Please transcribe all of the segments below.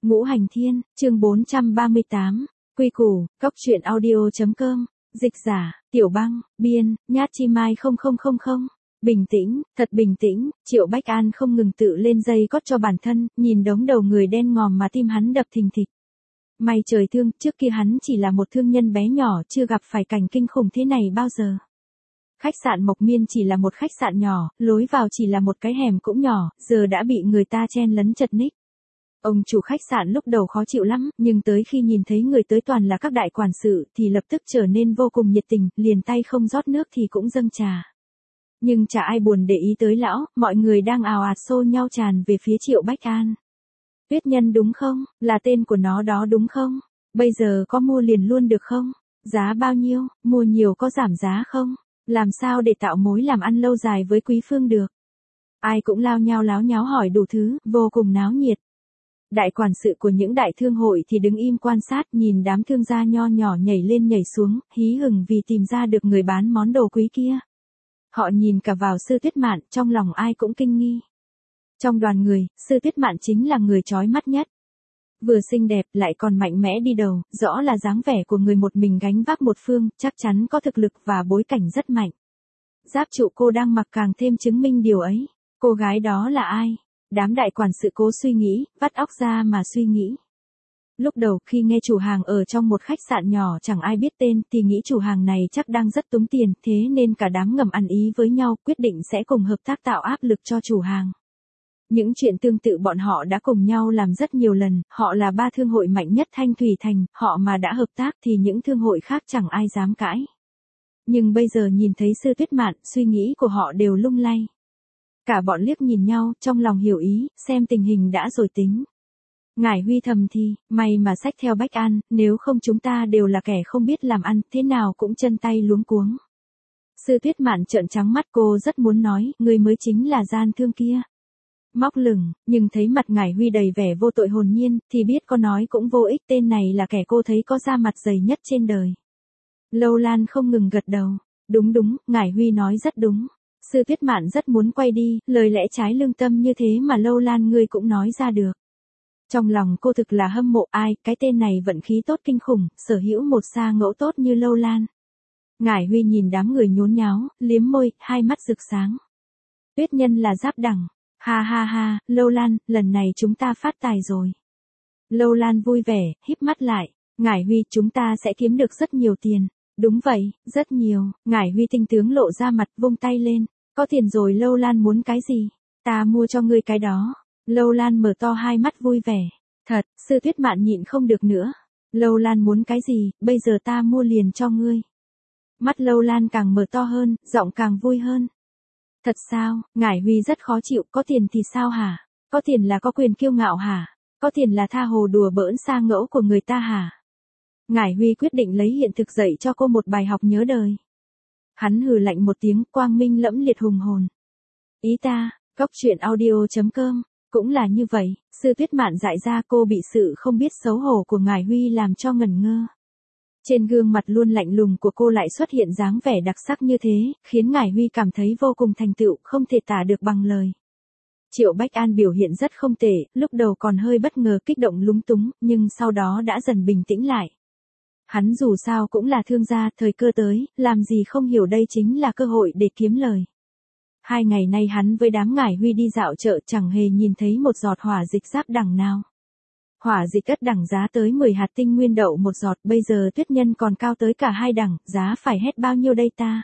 Ngũ Hành Thiên, chương 438, Quy Củ, Cóc truyện audio.com, dịch giả, Tiểu Băng, biên, Nhát Chi Mai 0000. Bình tĩnh, thật bình tĩnh, Triệu Bách An không ngừng tự lên dây cót cho bản thân, nhìn đống đầu người đen ngòm mà tim hắn đập thình thịch. May trời thương, trước kia hắn chỉ là một thương nhân bé nhỏ, chưa gặp phải cảnh kinh khủng thế này bao giờ. Khách sạn Mộc Miên chỉ là một khách sạn nhỏ, lối vào chỉ là một cái hẻm cũng nhỏ, giờ đã bị người ta chen lấn chật ních. Ông chủ khách sạn lúc đầu khó chịu lắm, nhưng tới khi nhìn thấy người tới toàn là các đại quản sự thì lập tức trở nên vô cùng nhiệt tình, liền tay không rót nước thì cũng dâng trà. Nhưng chả ai buồn để ý tới lão, mọi người đang ào ạt xô nhau tràn về phía Triệu Bách An. Tuyết Nhân đúng không? Là tên của nó đó đúng không? Bây giờ có mua liền luôn được không? Giá bao nhiêu? Mua nhiều có giảm giá không? Làm sao để tạo mối làm ăn lâu dài với Quý Phương được? Ai cũng lao nhau láo nháo hỏi đủ thứ, vô cùng náo nhiệt. Đại quản sự của những đại thương hội thì đứng im quan sát, nhìn đám thương gia nho nhỏ nhảy lên nhảy xuống, hí hửng vì tìm ra được người bán món đồ quý kia. Họ nhìn cả vào Sư Tuyết Mạn, trong lòng ai cũng kinh nghi. Trong đoàn người, Sư Tuyết Mạn chính là người chói mắt nhất. Vừa xinh đẹp lại còn mạnh mẽ đi đầu, rõ là dáng vẻ của người một mình gánh vác một phương, chắc chắn có thực lực và bối cảnh rất mạnh. Giáp trụ cô đang mặc càng thêm chứng minh điều ấy. Cô gái đó là ai? Đám đại quản sự cố suy nghĩ, vắt óc ra mà suy nghĩ. Lúc đầu khi nghe chủ hàng ở trong một khách sạn nhỏ chẳng ai biết tên thì nghĩ chủ hàng này chắc đang rất túng tiền, thế nên cả đám ngầm ăn ý với nhau quyết định sẽ cùng hợp tác tạo áp lực cho chủ hàng. Những chuyện tương tự bọn họ đã cùng nhau làm rất nhiều lần, họ là ba thương hội mạnh nhất Thanh Thủy Thành, họ mà đã hợp tác thì những thương hội khác chẳng ai dám cãi. Nhưng bây giờ nhìn thấy Sư Tuyết Mạn, suy nghĩ của họ đều lung lay. Cả bọn liếc nhìn nhau, trong lòng hiểu ý, xem tình hình đã rồi tính. Ngải Huy thầm thì, may mà xách theo Bách An, nếu không chúng ta đều là kẻ không biết làm ăn, thế nào cũng chân tay luống cuống. Sư Tuyết Mạn trợn trắng mắt, cô rất muốn nói, người mới chính là gian thương kia. Móc lửng, nhưng thấy mặt Ngải Huy đầy vẻ vô tội hồn nhiên, thì biết có nói cũng vô ích, tên này là kẻ cô thấy có da mặt dày nhất trên đời. Lâu Lan không ngừng gật đầu. Đúng đúng, Ngải Huy nói rất đúng. Sư Tuyết Mạn rất muốn quay đi, lời lẽ trái lương tâm như thế mà Lâu Lan ngươi cũng nói ra được. Trong lòng cô thực là hâm mộ ai, cái tên này vận khí tốt kinh khủng, sở hữu một sa ngẫu tốt như Lâu Lan. Ngải Huy nhìn đám người nhốn nháo, liếm môi, hai mắt rực sáng. Tuyết Nhân là Giáp Đẳng. Ha ha ha, Lâu Lan, lần này chúng ta phát tài rồi. Lâu Lan vui vẻ, híp mắt lại. Ngải Huy, chúng ta sẽ kiếm được rất nhiều tiền. Đúng vậy, rất nhiều. Ngải Huy tinh tướng lộ ra mặt, vung tay lên. Có tiền rồi. Lâu Lan muốn cái gì? Ta mua cho ngươi cái đó. Lâu Lan mở to hai mắt vui vẻ. Thật, Sư Tuyết Mạn nhịn không được nữa. Lâu Lan muốn cái gì, bây giờ ta mua liền cho ngươi. Mắt Lâu Lan càng mở to hơn, giọng càng vui hơn. Thật sao? Ngải Huy rất khó chịu, có tiền thì sao hả? Có tiền là có quyền kiêu ngạo hả? Có tiền là tha hồ đùa bỡn sa ngẫu của người ta hả? Ngải Huy quyết định lấy hiện thực dạy cho cô một bài học nhớ đời. Hắn hừ lạnh một tiếng, quang minh lẫm liệt hùng hồn. Ý ta, Cóc truyện audio.com, cũng là như vậy. Sư Tuyết Mạn dại ra, cô bị sự không biết xấu hổ của Ngải Huy làm cho ngẩn ngơ. Trên gương mặt luôn lạnh lùng của cô lại xuất hiện dáng vẻ đặc sắc như thế, khiến Ngải Huy cảm thấy vô cùng thành tựu, không thể tả được bằng lời. Triệu Bách An biểu hiện rất không tệ, lúc đầu còn hơi bất ngờ kích động lúng túng, nhưng sau đó đã dần bình tĩnh lại. Hắn dù sao cũng là thương gia, thời cơ tới, làm gì không hiểu đây chính là cơ hội để kiếm lời. 2 ngày nay hắn với đám Ngải Huy đi dạo chợ chẳng hề nhìn thấy một giọt hỏa dịch Giáp Đẳng nào. Hỏa dịch Ất Đẳng giá tới 10 hạt tinh nguyên đậu một giọt, bây giờ Tuyết Nhân còn cao tới cả 2 đẳng, giá phải hết bao nhiêu đây ta?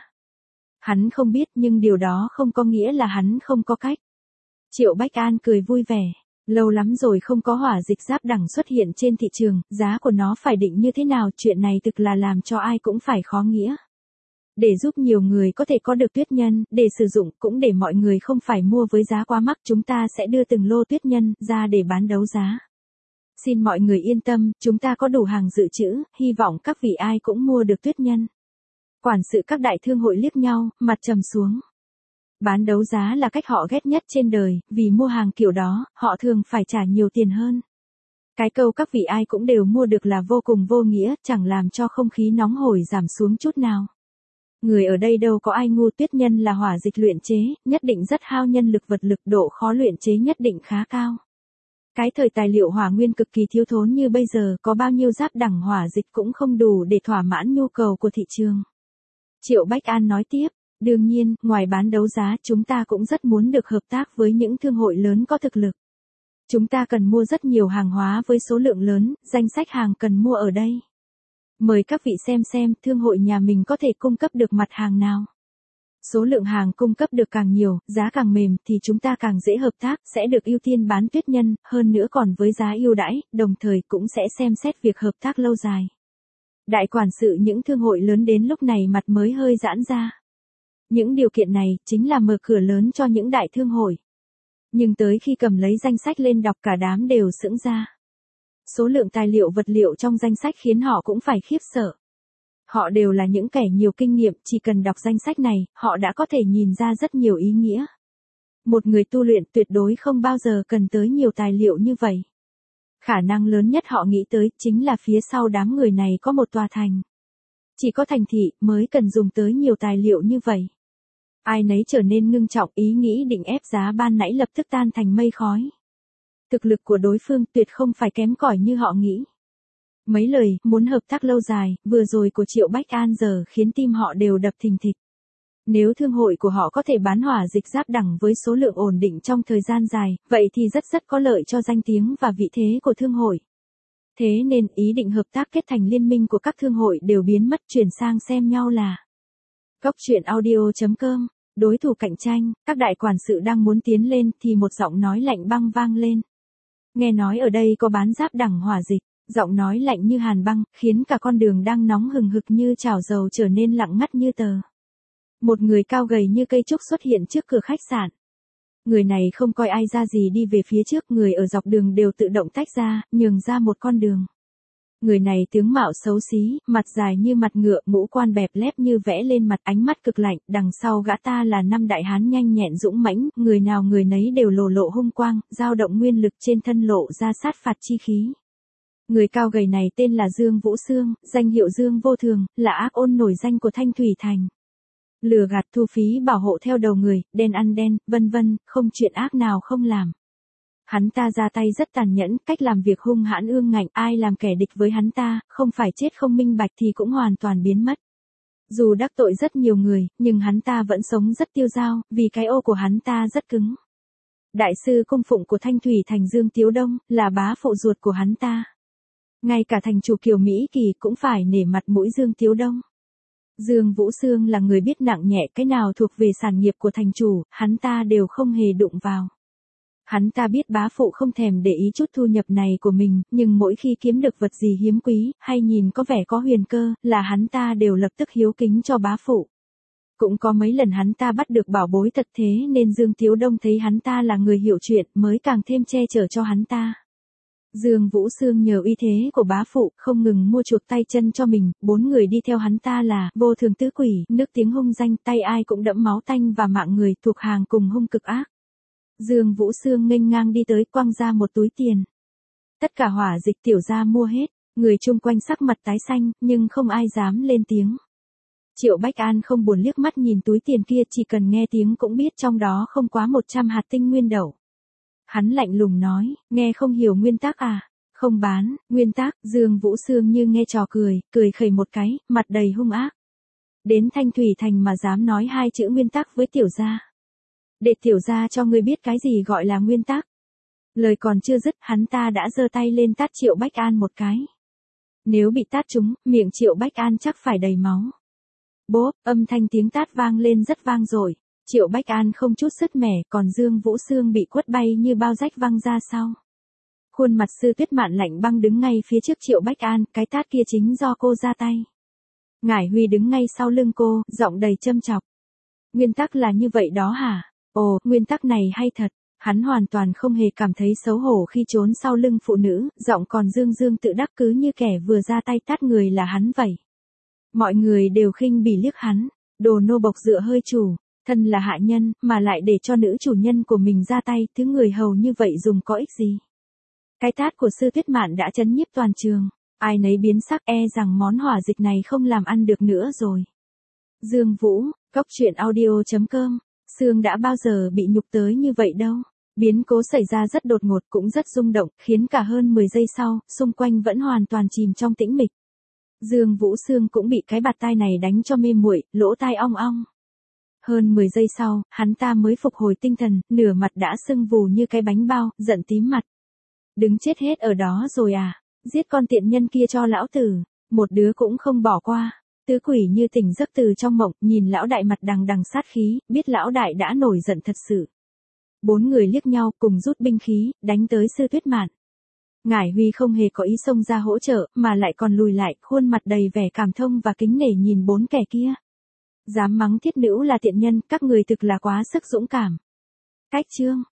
Hắn không biết, nhưng điều đó không có nghĩa là hắn không có cách. Triệu Bách An cười vui vẻ. Lâu lắm rồi không có hỏa dịch Giáp Đẳng xuất hiện trên thị trường, giá của nó phải định như thế nào, chuyện này thực là làm cho ai cũng phải khó nghĩa. Để giúp nhiều người có thể có được Tuyết Nhân, để sử dụng, cũng để mọi người không phải mua với giá quá mắc, chúng ta sẽ đưa từng lô Tuyết Nhân ra để bán đấu giá. Xin mọi người yên tâm, chúng ta có đủ hàng dự trữ, hy vọng các vị ai cũng mua được Tuyết Nhân. Quản sự các đại thương hội liếc nhau, mặt trầm xuống. Bán đấu giá là cách họ ghét nhất trên đời, vì mua hàng kiểu đó, họ thường phải trả nhiều tiền hơn. Cái câu các vị ai cũng đều mua được là vô cùng vô nghĩa, chẳng làm cho không khí nóng hổi giảm xuống chút nào. Người ở đây đâu có ai ngu, Tuyết Nhân là hỏa dịch luyện chế, nhất định rất hao nhân lực vật lực, độ khó luyện chế nhất định khá cao. Cái thời tài liệu hỏa nguyên cực kỳ thiếu thốn như bây giờ, có bao nhiêu giáp đẳng hỏa dịch cũng không đủ để thỏa mãn nhu cầu của thị trường. Triệu Bách An nói tiếp, đương nhiên, ngoài bán đấu giá chúng ta cũng rất muốn được hợp tác với những thương hội lớn có thực lực. Chúng ta cần mua rất nhiều hàng hóa với số lượng lớn, danh sách hàng cần mua ở đây. Mời các vị xem thương hội nhà mình có thể cung cấp được mặt hàng nào. Số lượng hàng cung cấp được càng nhiều, giá càng mềm thì chúng ta càng dễ hợp tác, sẽ được ưu tiên bán tuyết nhân, hơn nữa còn với giá ưu đãi, đồng thời cũng sẽ xem xét việc hợp tác lâu dài. Đại quản sự những thương hội lớn đến lúc này mặt mới hơi giãn ra. Những điều kiện này chính là mở cửa lớn cho những đại thương hội. Nhưng tới khi cầm lấy danh sách lên đọc cả đám đều sững ra. Số lượng tài liệu vật liệu trong danh sách khiến họ cũng phải khiếp sợ. Họ đều là những kẻ nhiều kinh nghiệm, chỉ cần đọc danh sách này, họ đã có thể nhìn ra rất nhiều ý nghĩa. Một người tu luyện tuyệt đối không bao giờ cần tới nhiều tài liệu như vậy. Khả năng lớn nhất họ nghĩ tới chính là phía sau đám người này có một tòa thành. Chỉ có thành thị mới cần dùng tới nhiều tài liệu như vậy. Ai nấy trở nên ngưng trọng, ý nghĩ định ép giá ban nãy lập tức tan thành mây khói. Thực lực của đối phương tuyệt không phải kém cỏi như họ nghĩ. Mấy lời muốn hợp tác lâu dài vừa rồi của Triệu Bách An giờ khiến tim họ đều đập thình thịch. Nếu thương hội của họ có thể bán hỏa dịch giáp đẳng với số lượng ổn định trong thời gian dài, vậy thì rất có lợi cho danh tiếng và vị thế của thương hội. Thế nên ý định hợp tác kết thành liên minh của các thương hội đều biến mất, chuyển sang xem nhau là Góc truyện audio.com. Đối thủ cạnh tranh, các đại quản sự đang muốn tiến lên thì một giọng nói lạnh băng vang lên. Nghe nói ở đây có bán giáp đẳng hỏa dịch, giọng nói lạnh như hàn băng, khiến cả con đường đang nóng hừng hực như chảo dầu trở nên lặng ngắt như tờ. Một người cao gầy như cây trúc xuất hiện trước cửa khách sạn. Người này không coi ai ra gì đi về phía trước, người ở dọc đường đều tự động tách ra, nhường ra một con đường. Người này tướng mạo xấu xí, mặt dài như mặt ngựa, ngũ quan bẹp lép như vẽ lên mặt, ánh mắt cực lạnh, đằng sau gã ta là 5 đại hán nhanh nhẹn dũng mãnh, người nào người nấy đều lộ hung quang, dao động nguyên lực trên thân lộ ra sát phạt chi khí. Người cao gầy này tên là Dương Vũ Sương, danh hiệu Dương Vô Thường, là ác ôn nổi danh của Thanh Thủy Thành. Lừa gạt thu phí bảo hộ theo đầu người, đen ăn đen, vân vân, không chuyện ác nào không làm. Hắn ta ra tay rất tàn nhẫn, cách làm việc hung hãn ương ngạnh, ai làm kẻ địch với hắn ta, không phải chết không minh bạch thì cũng hoàn toàn biến mất. Dù đắc tội rất nhiều người, nhưng hắn ta vẫn sống rất tiêu dao, vì cái ô của hắn ta rất cứng. Đại sư cung phụng của Thanh Thủy Thành Dương Tiếu Đông, là bá phụ ruột của hắn ta. Ngay cả thành chủ Kiều Mỹ Kỳ cũng phải nể mặt mũi Dương Tiếu Đông. Dương Vũ Sương là người biết nặng nhẹ, cái nào thuộc về sản nghiệp của thành chủ, hắn ta đều không hề đụng vào. Hắn ta biết bá phụ không thèm để ý chút thu nhập này của mình, nhưng mỗi khi kiếm được vật gì hiếm quý, hay nhìn có vẻ có huyền cơ, là hắn ta đều lập tức hiếu kính cho bá phụ. Cũng có mấy lần hắn ta bắt được bảo bối thật, thế nên Dương Tiếu Đông thấy hắn ta là người hiểu chuyện, mới càng thêm che chở cho hắn ta. Dương Vũ Sương nhờ uy thế của bá phụ, không ngừng mua chuộc tay chân cho mình, 4 người đi theo hắn ta là Vô Thường Tứ Quỷ, nước tiếng hung danh, tay ai cũng đẫm máu tanh và mạng người, thuộc hàng cùng hung cực ác. Dương Vũ Sương nghênh ngang đi tới, quăng ra một túi tiền. Tất cả hỏa dịch tiểu gia mua hết, người chung quanh sắc mặt tái xanh, nhưng không ai dám lên tiếng. Triệu Bách An không buồn liếc mắt nhìn túi tiền kia, chỉ cần nghe tiếng cũng biết trong đó không quá 100 hạt tinh nguyên đậu. Hắn lạnh lùng nói, nghe không hiểu nguyên tắc à? Không bán, nguyên tắc. Dương Vũ Sương như nghe trò cười, cười khẩy một cái, mặt đầy hung ác. Đến Thanh Thủy Thành mà dám nói 2 chữ nguyên tắc với tiểu gia. Để tiểu gia cho ngươi biết cái gì gọi là nguyên tắc. Lời còn chưa dứt, hắn ta đã giơ tay lên tát Triệu Bách An một cái. Nếu bị tát trúng, miệng Triệu Bách An chắc phải đầy máu. Bốp, âm thanh tiếng tát vang lên rất vang dội. Triệu Bách An không chút sứt mẻ, còn Dương Vũ Sương bị quất bay như bao rách văng ra sau. Khuôn mặt Sư Tuyết Mạn lạnh băng đứng ngay phía trước Triệu Bách An, cái tát kia chính do cô ra tay. Ngải Huy đứng ngay sau lưng cô, giọng đầy châm chọc. Nguyên tắc là như vậy đó hả? Ồ, nguyên tắc này hay thật. Hắn hoàn toàn không hề cảm thấy xấu hổ khi trốn sau lưng phụ nữ, giọng còn dương tự đắc cứ như kẻ vừa ra tay tát người là hắn vậy. Mọi người đều khinh bỉ liếc hắn, đồ nô bộc dựa hơi chủ, thân là hạ nhân, mà lại để cho nữ chủ nhân của mình ra tay, thứ người hầu như vậy dùng có ích gì. Cái tát của Sư Tuyết Mạn đã chấn nhiếp toàn trường, ai nấy biến sắc, rằng món hỏa dịch này không làm ăn được nữa rồi. Dương Vũ, Góc truyện audio.com. Sương đã bao giờ bị nhục tới như vậy đâu. Biến cố xảy ra rất đột ngột cũng rất rung động, khiến cả hơn 10 giây sau, xung quanh vẫn hoàn toàn chìm trong tĩnh mịch. Dương Vũ Sương cũng bị cái bạt tai này đánh cho mê muội, lỗ tai ong ong. Hơn 10 giây sau, hắn ta mới phục hồi tinh thần, nửa mặt đã sưng vù như cái bánh bao, giận tím mặt. Đứng chết hết ở đó rồi à? Giết con tiện nhân kia cho lão tử, một đứa cũng không bỏ qua. Tứ quỷ như tỉnh giấc từ trong mộng, nhìn lão đại mặt đằng đằng sát khí, biết lão đại đã nổi giận thật sự. Bốn người liếc nhau cùng rút binh khí, đánh tới Sư Tuyết Mạn. Ngải Huy không hề có ý xông ra hỗ trợ, mà lại còn lùi lại, khuôn mặt đầy vẻ cảm thông và kính nể nhìn bốn kẻ kia. Dám mắng thiết nữ là tiện nhân, các người thực là quá sức dũng cảm. Cách chương